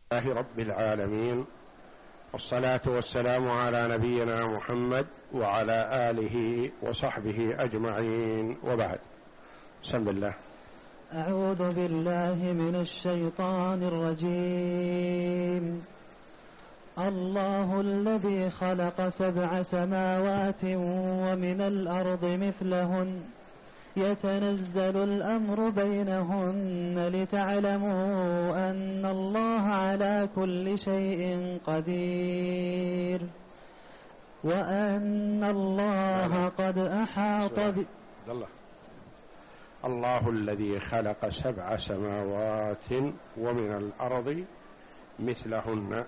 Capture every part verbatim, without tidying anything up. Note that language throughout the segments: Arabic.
لله رب العالمين، والصلاة والسلام على نبينا محمد وعلى آله وصحبه أجمعين، وبعد. بسم الله. أعوذ بالله من الشيطان الرجيم. الله الذي خلق سبع سماوات ومن الأرض مثلهن يتنزل الأمر بينهن لتعلموا أن الله على كل شيء قدير وأن الله قد أحاط ب... الله الذي خلق سبع سماوات ومن الأرض مثلهن.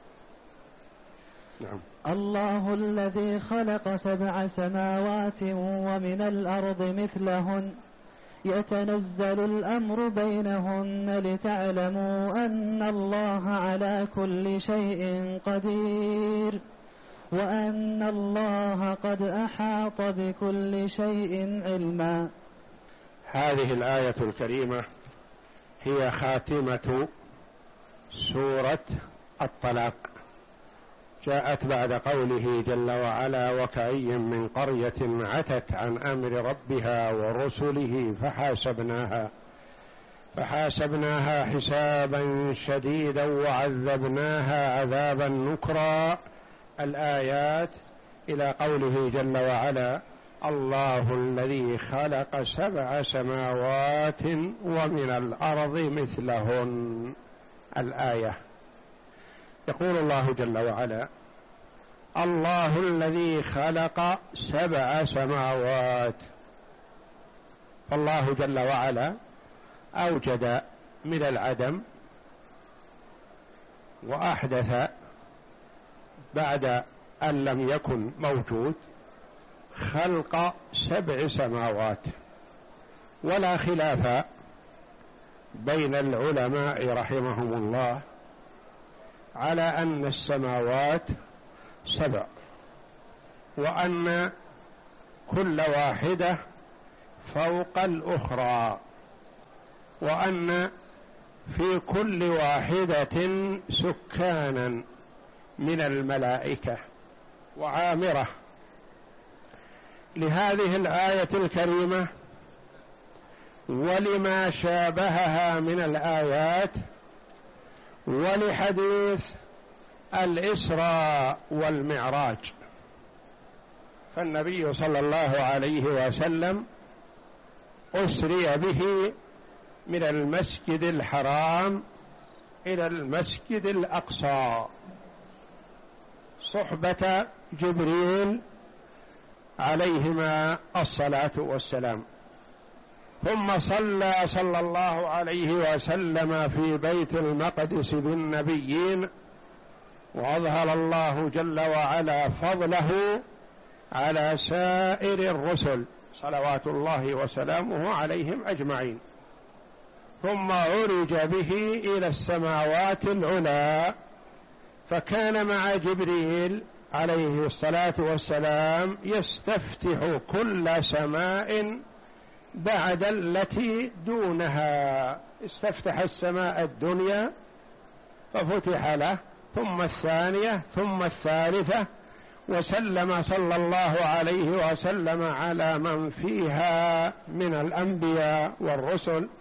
نعم. الله الذي خلق سبع سماوات ومن الأرض مثلهن يتنزل الأمر بينهن لتعلموا أن الله على كل شيء قدير وأن الله قد أحاط بكل شيء علما. هذه الآية الكريمة هي خاتمة سورة الطلاق، جاءت بعد قوله جل وعلا: وكأي من قرية عتت عن أمر ربها ورسله فحاسبناها فحاسبناها حسابا شديدا وعذبناها عذابا نكرا. الآيات إلى قوله جل وعلا: الله الذي خلق سبع سماوات ومن الأرض مثلهن. الآية يقول الله جل وعلا: الله الذي خلق سبع سماوات. فالله جل وعلا أوجد من العدم وأحدث بعد أن لم يكن موجود خلق سبع سماوات. ولا خلاف بين العلماء رحمهم الله على أن السماوات سبع، وأن كل واحدة فوق الأخرى، وأن في كل واحدة سكانا من الملائكة وعامرة. لهذه الآية الكريمة ولما شابهها من الآيات ولحديث الإسراء والمعراج، فالنبي صلى الله عليه وسلم أسري به من المسجد الحرام إلى المسجد الأقصى صحبة جبريل عليهما الصلاة والسلام، ثم صلى صلى الله عليه وسلم في بيت المقدس بالنبيين، وأظهر الله جل وعلا فضله على سائر الرسل صلوات الله وسلامه عليهم أجمعين، ثم عرج به إلى السماوات العلى، فكان مع جبريل عليه الصلاة والسلام يستفتح كل سماء بعد التي دونها. استفتح السماء الدنيا ففتح له، ثم الثانية، ثم الثالثة، وسلم صلى الله عليه وسلم على من فيها من الأنبياء والرسل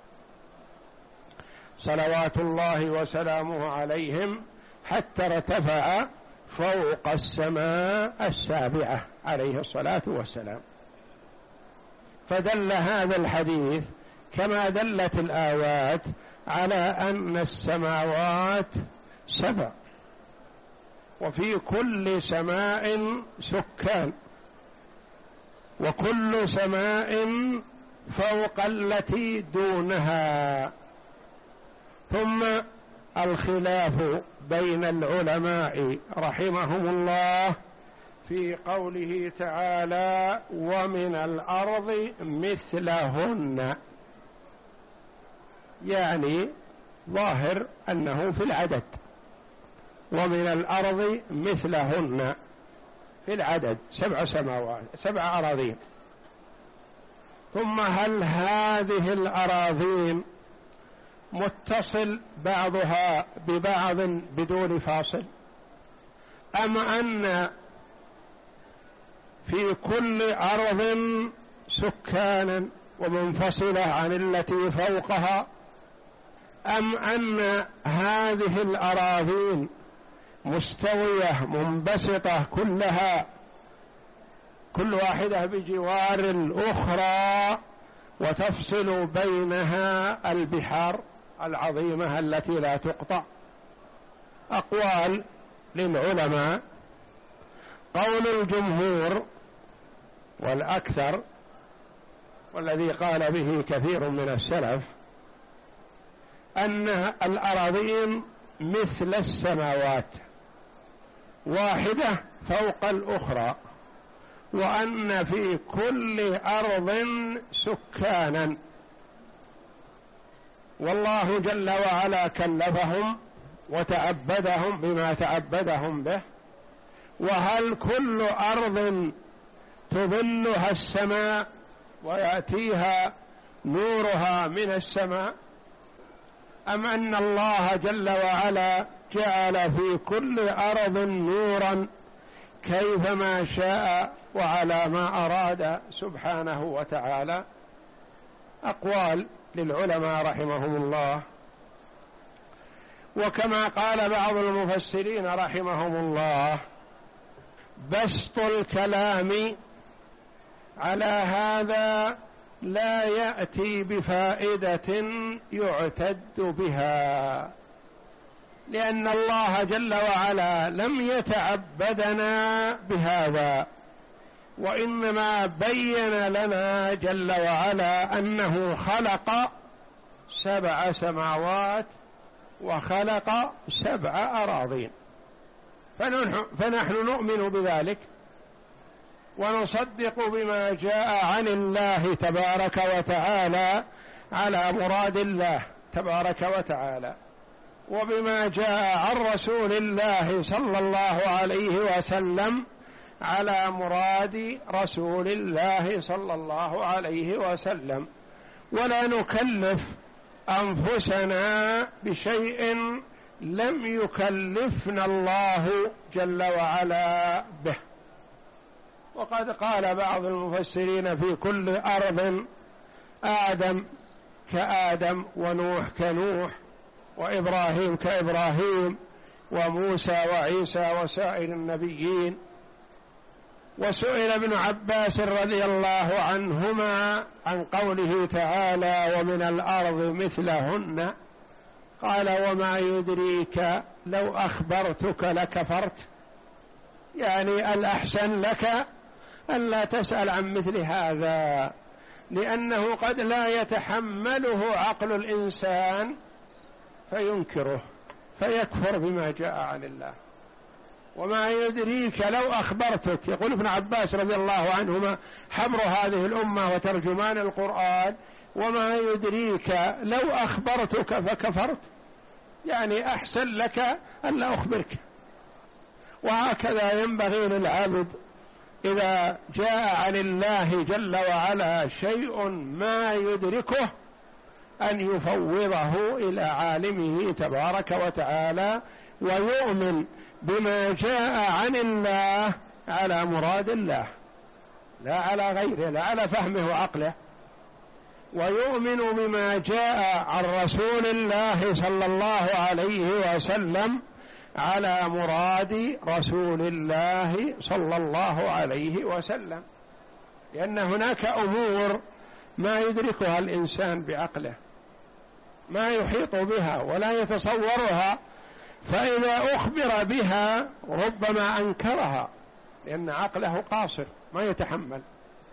صلوات الله وسلامه عليهم، حتى ارتفع فوق السماء السابعة عليه الصلاة والسلام. فدل هذا الحديث كما دلت الآيات على أن السماوات سبع، وفي كل سماء سكان، وكل سماء فوق التي دونها. ثم الخلاف بين العلماء رحمهم الله في قوله تعالى: ومن الأرض مثلهن، يعني ظاهر أنه في العدد، ومن الأرض مثلهن في العدد سبع سماوات سبع أراضين. ثم هل هذه الأراضين متصل بعضها ببعض بدون فاصل، أم أن في كل أرض سكانا ومنفصلة عن التي فوقها، أم أن هذه الأراضين مستوية منبسطة كلها، كل واحدة بجوار الأخرى وتفصل بينها البحار العظيمة التي لا تقطع. أقوال للعلماء. قول الجمهور والأكثر والذي قال به كثير من السلف أن الأراضين مثل السماوات، واحدة فوق الأخرى، وأن في كل أرض سكانا، والله جل وعلا كلفهم وتعبدهم بما تعبدهم به. وهل كل أرض تظلها السماء ويأتيها نورها من السماء، أم أن الله جل وعلا جعل في كل أرض نورا كيفما شاء وعلى ما أراد سبحانه وتعالى؟ أقوال للعلماء رحمهم الله. وكما قال بعض المفسرين رحمهم الله: بسط الكلام على هذا لا يأتي بفائدة يعتد بها، لأن الله جل وعلا لم يتعبدنا بهذا، وإنما بين لنا جل وعلا أنه خلق سبع سماوات وخلق سبع أراضين، فنحن نؤمن بذلك ونصدق بما جاء عن الله تبارك وتعالى على مراد الله تبارك وتعالى، وبما جاء عن رسول الله صلى الله عليه وسلم على مراد رسول الله صلى الله عليه وسلم. ولا نكلف أنفسنا بشيء لم يكلفنا الله جل وعلا به. وقد قال بعض المفسرين: في كل أرض آدم كآدم، ونوح كنوح، وإبراهيم كإبراهيم، وموسى وعيسى وسائر النبيين. وسئل ابن عباس رضي الله عنهما عن قوله تعالى: ومن الأرض مثلهن، قال: وما يدريك لو أخبرتك لكفرت، يعني الأحسن لك ألا تسأل عن مثل هذا، لأنه قد لا يتحمله عقل الإنسان فينكره فيكفر بما جاء عن الله. وما يدريك لو أخبرتك، يقول ابن عباس رضي الله عنهما حبر هذه الأمة وترجمان القرآن: وما يدريك لو أخبرتك فكفرت، يعني أحسن لك ألا أخبرك. وهكذا ينبغي للعبد إذا جاء عن الله جل وعلا شيء ما يدركه أن يفوضه إلى عالمه تبارك وتعالى، ويؤمن بما جاء عن الله على مراد الله لا على غيره، لا على فهمه وعقله، ويؤمن بما جاء عن رسول الله صلى الله عليه وسلم على مراد رسول الله صلى الله عليه وسلم، لأن هناك أمور ما يدركها الإنسان بعقله، ما يحيط بها ولا يتصورها، فإذا أخبر بها ربما أنكرها لأن عقله قاصر ما يتحمل.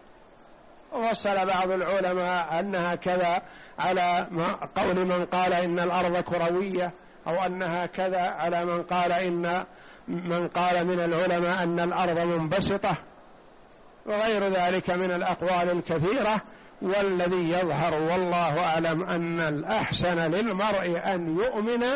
ووصل بعض العلماء أنها كذا على قول من قال إن الأرض كروية، أو أنها كذا على من قال إن من قال من العلماء أن الأرض منبسطة، وغير ذلك من الأقوال الكثيرة. والذي يظهر والله أعلم أن الأحسن للمرء أن يؤمن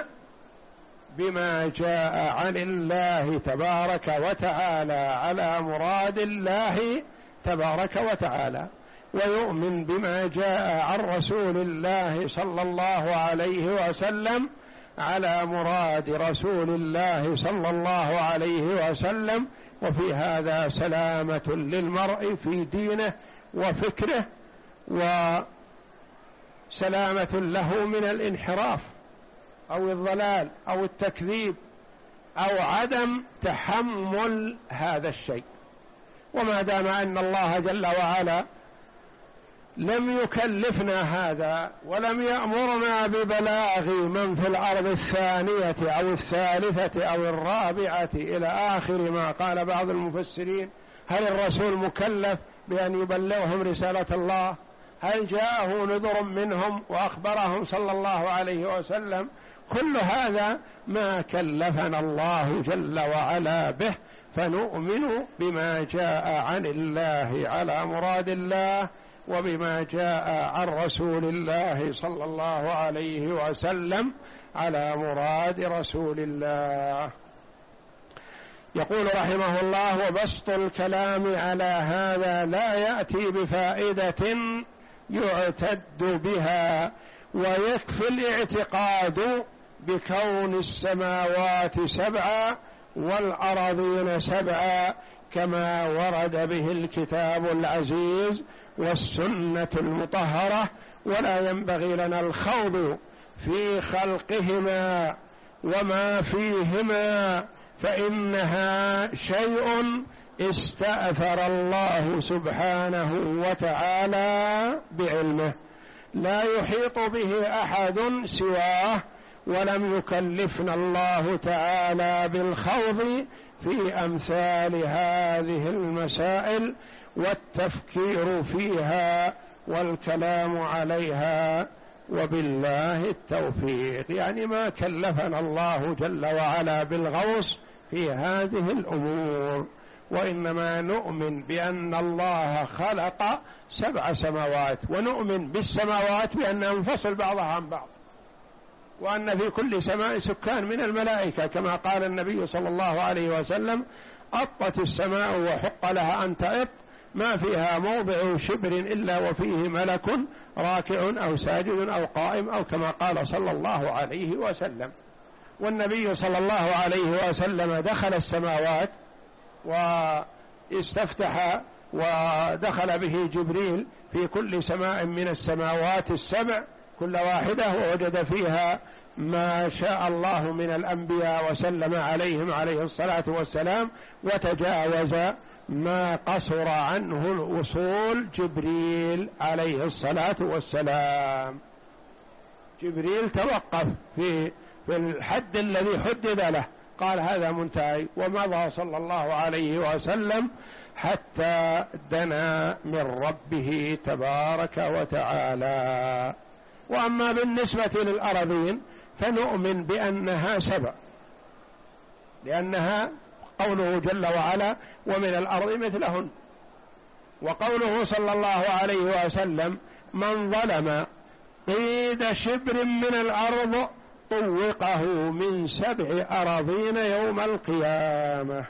بما جاء عن الله تبارك وتعالى على مراد الله تبارك وتعالى، ويؤمن بما جاء عن رسول الله صلى الله عليه وسلم على مراد رسول الله صلى الله عليه وسلم. وفي هذا سلامة للمرء في دينه وفكره، وسلامة له من الانحراف أو الضلال أو التكذيب أو عدم تحمل هذا الشيء. وما دام أن الله جل وعلا لم يكلفنا هذا ولم يأمرنا ببلاغ من في الأرض الثانية أو الثالثة أو الرابعة إلى آخر ما قال بعض المفسرين، هل الرسول مكلف بأن يبلغهم رسالة الله؟ هل جاءه نذر منهم وأخبرهم صلى الله عليه وسلم؟ كل هذا ما كلفنا الله جل وعلا به، فنؤمن بما جاء عن الله على مراد الله، وبما جاء عن رسول الله صلى الله عليه وسلم على مراد رسول الله. يقول رحمه الله: وبسط الكلام على هذا لا يأتي بفائدة يعتد بها، ويكفي الاعتقاد بكون السماوات سبعا والأراضين سبعا كما ورد به الكتاب العزيز والسنة المطهرة، ولا ينبغي لنا الخوض في خلقهما وما فيهما، فإنها شيء استأثر الله سبحانه وتعالى بعلمه، لا يحيط به أحد سواه، ولم يكلفنا الله تعالى بالخوض في أمثال هذه المسائل والتفكير فيها والكلام عليها، وبالله التوفيق. يعني ما كلفنا الله جل وعلا بالغوص في هذه الأمور، وإنما نؤمن بأن الله خلق سبع سماوات، ونؤمن بالسماوات بأنها منفصل بعضها عن بعض، وأن في كل سماء سكان من الملائكة، كما قال النبي صلى الله عليه وسلم: أطت السماء وحق لها أن تأط، ما فيها موضع شبر إلا وفيه ملك راكع أو ساجد أو قائم، أو كما قال صلى الله عليه وسلم. والنبي صلى الله عليه وسلم دخل السماوات واستفتح ودخل به جبريل في كل سماء من السماوات السبع كل واحدة، ووجد فيها ما شاء الله من الأنبياء وسلم عليهم عليه الصلاة والسلام، وتجاوز ما قصر عنه الوصول جبريل عليه الصلاة والسلام. جبريل توقف في في الحد الذي حدد له، قال هذا منتهي، ومضى صلى الله عليه وسلم حتى دنا من ربه تبارك وتعالى. وأما بالنسبة للأراضين فنؤمن بأنها سبع، لأنها قوله جل وعلا: ومن الأرض مثلهن، وقوله صلى الله عليه وسلم: من ظلم قيد شبر من الأرض طوقه من سبع أراضين يوم القيامة.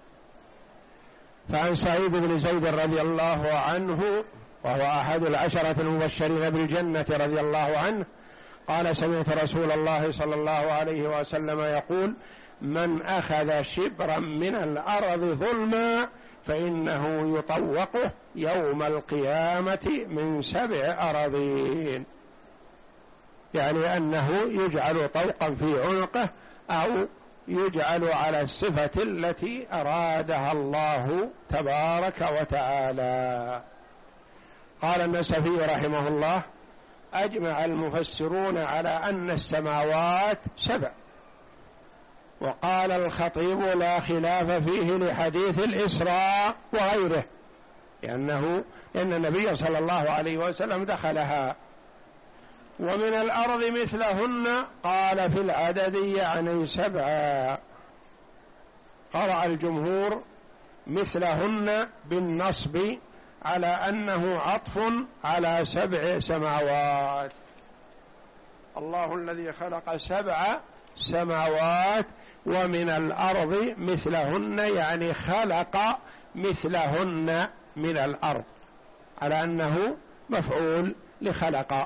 فعن سعيد بن زيد رضي الله عنه، وهو أحد العشرة المبشرين بالجنة رضي الله عنه، قال: سمعت رسول الله صلى الله عليه وسلم يقول: من أخذ شبرا من الأرض ظلما فإنه يطوقه يوم القيامة من سبع أراضين، يعني أنه يجعل طوقا في عنقه أو يجعل على الصفة التي أرادها الله تبارك وتعالى. قال النسفي رحمه الله: أجمع المفسرون على أن السماوات سبع. وقال الخطيب: لا خلاف فيه لحديث الإسراء وغيره، لأنه إن النبي صلى الله عليه وسلم دخلها. ومن الأرض مثلهن قال في العدد يعني سبعا. قرأ الجمهور مثلهن بالنصب على أنه عطف على سبع سماوات. الله الذي خلق سبع سماوات ومن الأرض مثلهن، يعني خلق مثلهن من الأرض، على أنه مفعول لخلق.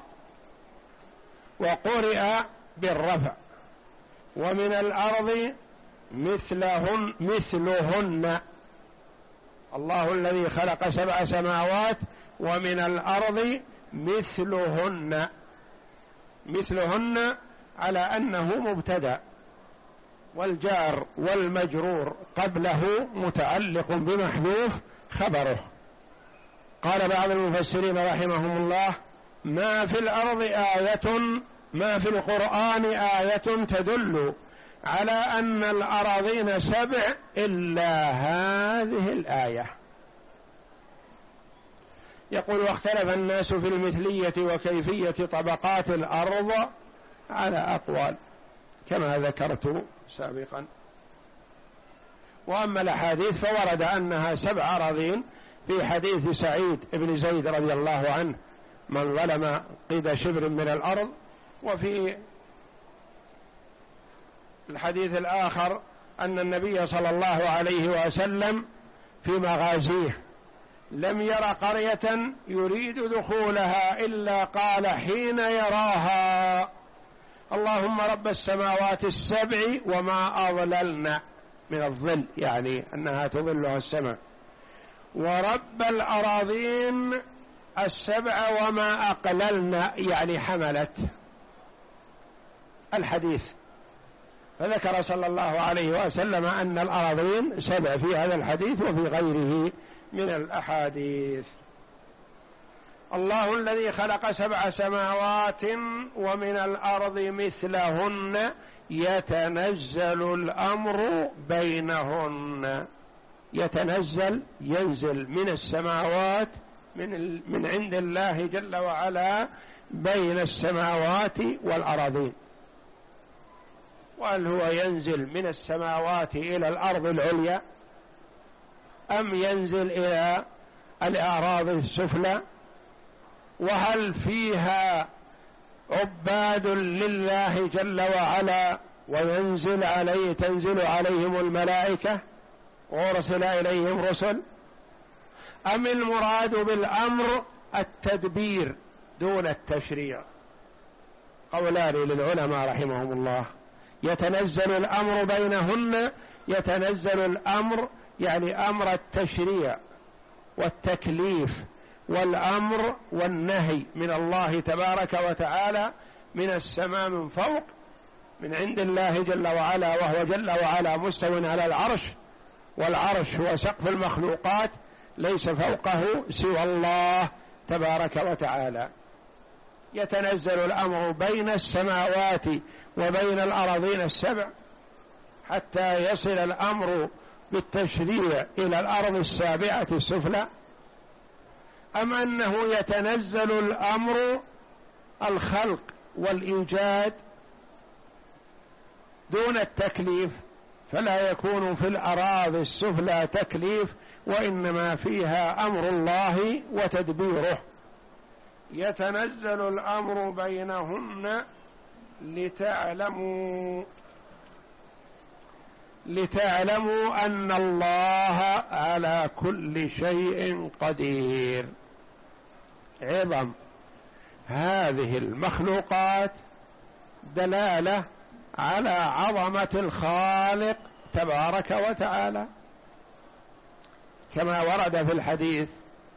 وقرئ بالرفع. ومن الأرض مثلهن مثلهن. الله الذي خلق سبع سماوات ومن الأرض مثلهن. مثلهن على أنه مبتدأ، والجار والمجرور قبله متعلق بمحذوف خبره. قال بعض المفسرين رحمهم الله: ما في الأرض آية، ما في القرآن آية تدل على أن الأراضين سبع إلا هذه الآية. يقول: واختلف الناس في المثلية وكيفية طبقات الأرض على أقوال كما ذكرت سابقا. وأما الأحاديث فورد أنها سبع أراضين في حديث سعيد بن زيد رضي الله عنه: من ظلم قيد شبر من الأرض. وفي الحديث الآخر أن النبي صلى الله عليه وسلم في مغازيه لم ير قرية يريد دخولها إلا قال حين يراها: اللهم رب السماوات السبع وما أضللن، من الظل يعني أنها تظلها السماء، ورب الأراضين السبع وما أقللن يعني حملت الحديث. فذكر صلى الله عليه وسلم أن الأراضين سبع في هذا الحديث وفي غيره من الأحاديث. الله الذي خلق سبع سماوات ومن الأرض مثلهن يتنزل الأمر بينهن. يتنزل ينزل من السماوات من من عند الله جل وعلا بين السماوات والأراضين. وهل هو ينزل من السماوات إلى الأرض العليا أم ينزل إلى الأراضي السفلى؟ وهل فيها عباد لله جل وعلا وينزل عليه تنزل عليهم الملائكة وأرسل إليهم رسل، أم المراد بالأمر التدبير دون التشريع؟ قولان للعلماء رحمهم الله. يتنزل الأمر بينهن، يتنزل الأمر يعني أمر التشريع والتكليف والأمر والنهي من الله تبارك وتعالى من السماء من فوق من عند الله جل وعلا، وهو جل وعلا مستو على العرش، والعرش هو سقف المخلوقات ليس فوقه سوى الله تبارك وتعالى. يتنزل الأمر بين السماوات وبين الأراضين السبع حتى يصل الأمر بالتشريع إلى الأرض السابعة السفلى، أم أنه يتنزل الأمر الخلق والإيجاد دون التكليف، فلا يكون في الأراضي السفلى تكليف وإنما فيها أمر الله وتدبيره. يتنزل الأمر بينهن لتعلموا لتعلموا أن الله على كل شيء قدير. عظم هذه المخلوقات دلالة على عظمة الخالق تبارك وتعالى، كما ورد في الحديث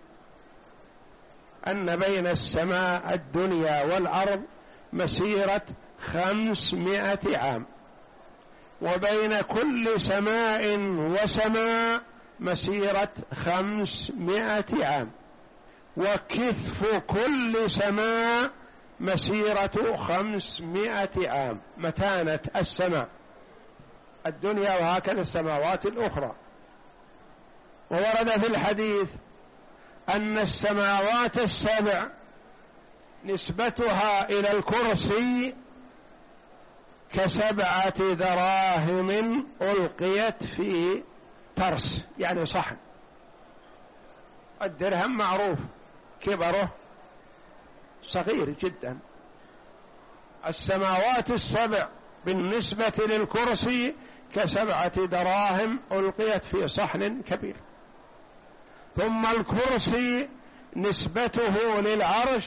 أن بين السماء الدنيا والأرض مسيرة خمسمائة عام، وبين كل سماء وسماء مسيرة خمسمائة عام، وكثف كل سماء مسيرة خمسمائة عام، متانة السماء الدنيا وهكذا السماوات الأخرى. وورد في الحديث أن السماوات السبع نسبتها إلى الكرسي كسبعة دراهم ألقيت في ترس يعني صحن. الدرهم معروف كبره صغير جدا، السماوات السبع بالنسبة للكرسي كسبعة دراهم ألقيت في صحن كبير. ثم الكرسي نسبته للعرش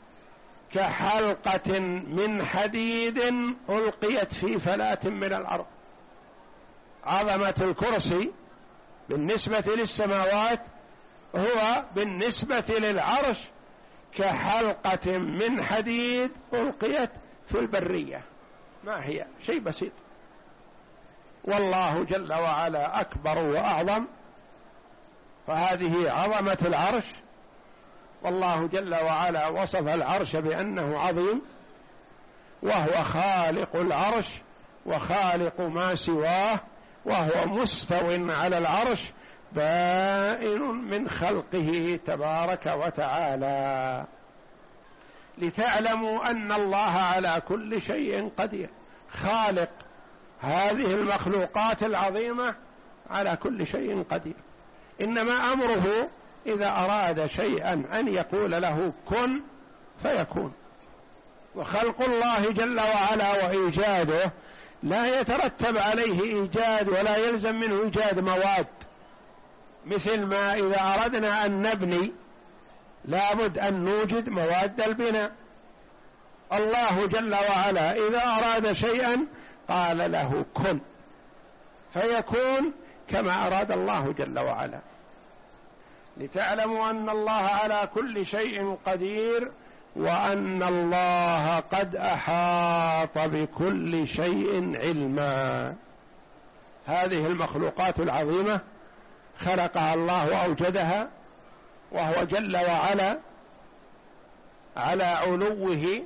كحلقة من حديد ألقيت في فلاة من الأرض. عظمة الكرسي بالنسبة للسماوات هو بالنسبة للعرش كحلقة من حديد ألقيت في البرية، ما هي شيء بسيط. والله جل وعلا أكبر وأعظم، فهذه عظمة العرش. والله جل وعلا وصف العرش بأنه عظيم، وهو خالق العرش وخالق ما سواه، وهو مستو على العرش بائن من خلقه تبارك وتعالى، لتعلموا أن الله على كل شيء قدير، خالق هذه المخلوقات العظيمة على كل شيء قدير. إنما أمره إذا أراد شيئا أن يقول له كن فيكون. وخلق الله جل وعلا وإيجاده لا يترتب عليه إيجاد ولا يلزم منه إيجاد مواد، مثل ما إذا أردنا أن نبني لابد أن نوجد مواد البناء. الله جل وعلا إذا أراد شيئا قال له كن فيكون كما أراد الله جل وعلا، لتعلموا أن الله على كل شيء قدير، وأن الله قد أحاط بكل شيء علما. هذه المخلوقات العظيمة خلقها الله وأوجدها، وهو جل وعلا على علوه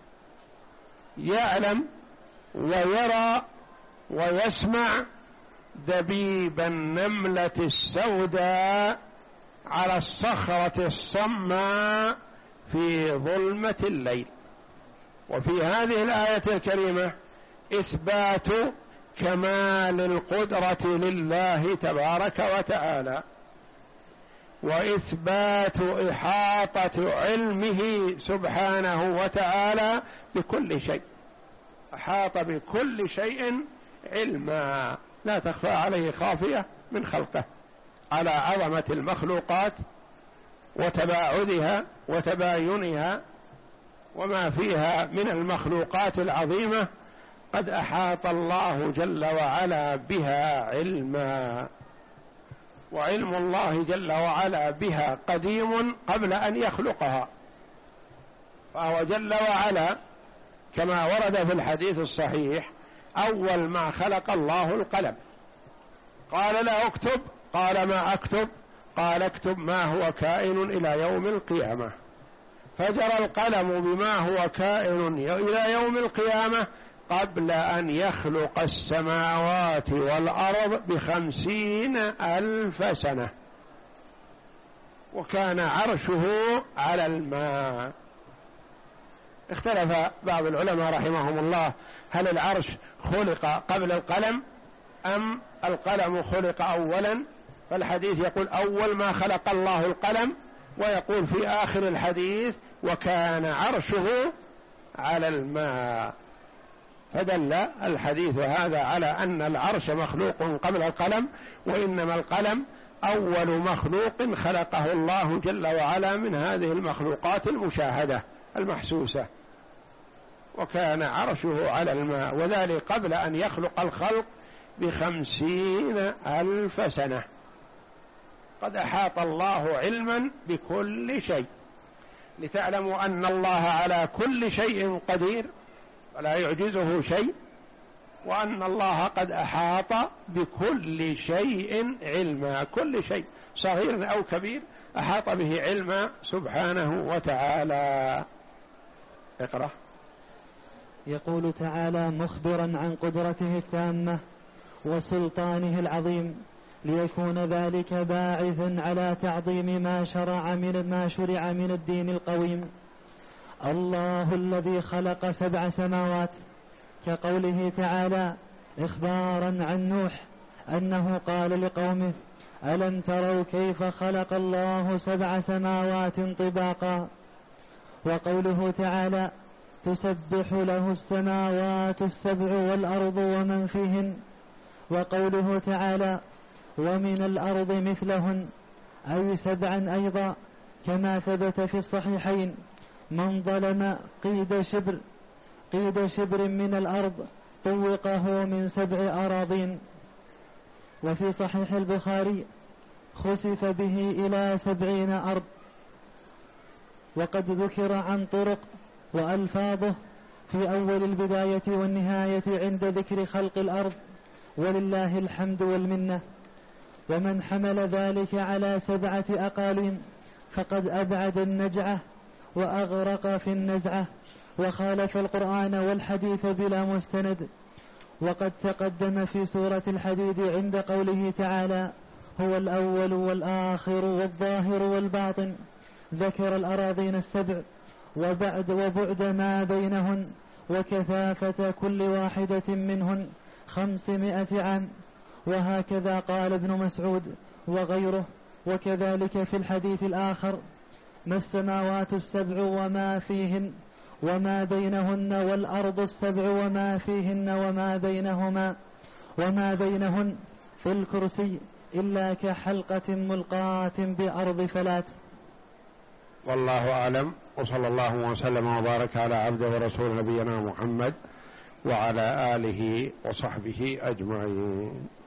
يعلم ويرى ويسمع دبيب النملة السوداء على الصخرة الصماء في ظلمة الليل. وفي هذه الآية الكريمة إثبات كمال القدرة لله تبارك وتعالى، وإثبات إحاطة علمه سبحانه وتعالى بكل شيء، أحاط بكل شيء علما لا تخفى عليه خافية من خلقه، على عظمة المخلوقات وتباعدها وتباينها وما فيها من المخلوقات العظيمة قد أحاط الله جل وعلا بها علما. وعلم الله جل وعلا بها قديم قبل أن يخلقها، فهو جل وعلا كما ورد في الحديث الصحيح أول ما خلق الله القلم قال له اكتب، قال ما أكتب؟ قال اكتب ما هو كائن إلى يوم القيامة. فجرى القلم بما هو كائن إلى يوم القيامة قبل أن يخلق السماوات والأرض بخمسين ألف سنة، وكان عرشه على الماء. اختلف بعض العلماء رحمهم الله هل العرش خلق قبل القلم أم القلم خلق أولا؟ فالحديث يقول أول ما خلق الله القلم، ويقول في آخر الحديث وكان عرشه على الماء، فدل الحديث هذا على أن العرش مخلوق قبل القلم، وإنما القلم أول مخلوق خلقه الله جل وعلا من هذه المخلوقات المشاهدة المحسوسة، وكان عرشه على الماء، وذلك قبل أن يخلق الخلق بخمسين ألف سنة. قد أحاط الله علما بكل شيء، لتعلموا أن الله على كل شيء قدير ولا يعجزه شيء، وأن الله قد أحاط بكل شيء علما، كل شيء صغير أو كبير أحاط به علما سبحانه وتعالى. اقرأ. يقول تعالى مخبرا عن قدرته التامة وسلطانه العظيم، ليكون ذلك باعثا على تعظيم ما شرع من ما شرع من الدين القويم. الله الذي خلق سبع سماوات، كقوله تعالى إخبارا عن نوح أنه قال لقومه ألم تروا كيف خلق الله سبع سماوات طباقا. وقوله تعالى تسبح له السماوات السبع والأرض ومن فيهن. وقوله تعالى ومن الأرض مثلهن، أي سبعا أيضا كما ثبت في الصحيحين: من ظلم قيد شبر قيد شبر من الأرض طوقه من سبع أراضين. وفي صحيح البخاري: خسف به إلى سبعين أرض. وقد ذكر عن طرق وألفاظه في أول البداية والنهاية عند ذكر خلق الأرض، ولله الحمد والمنة. ومن حمل ذلك على سبعة أقاليم فقد أبعد النجعة وأغرق في النزعة، وخالف القرآن والحديث بلا مستند. وقد تقدم في سورة الحديد عند قوله تعالى: هو الأول والآخر والظاهر والباطن، ذكر الأراضين السبع وبعد وبعد ما بينهن وكثافة كل واحدة منهن خمسمائة عام. وهكذا قال ابن مسعود وغيره. وكذلك في الحديث الآخر: ما السماوات السبع وما فيهن وما بينهن والأرض السبع وما فيهن وما بينهما وما بينهن في الكرسي إلا كحلقة ملقاة بأرض فلات. والله أعلم، وصلى الله وسلم وبارك على عبده ورسول نبينا محمد وعلى آله وصحبه أجمعين.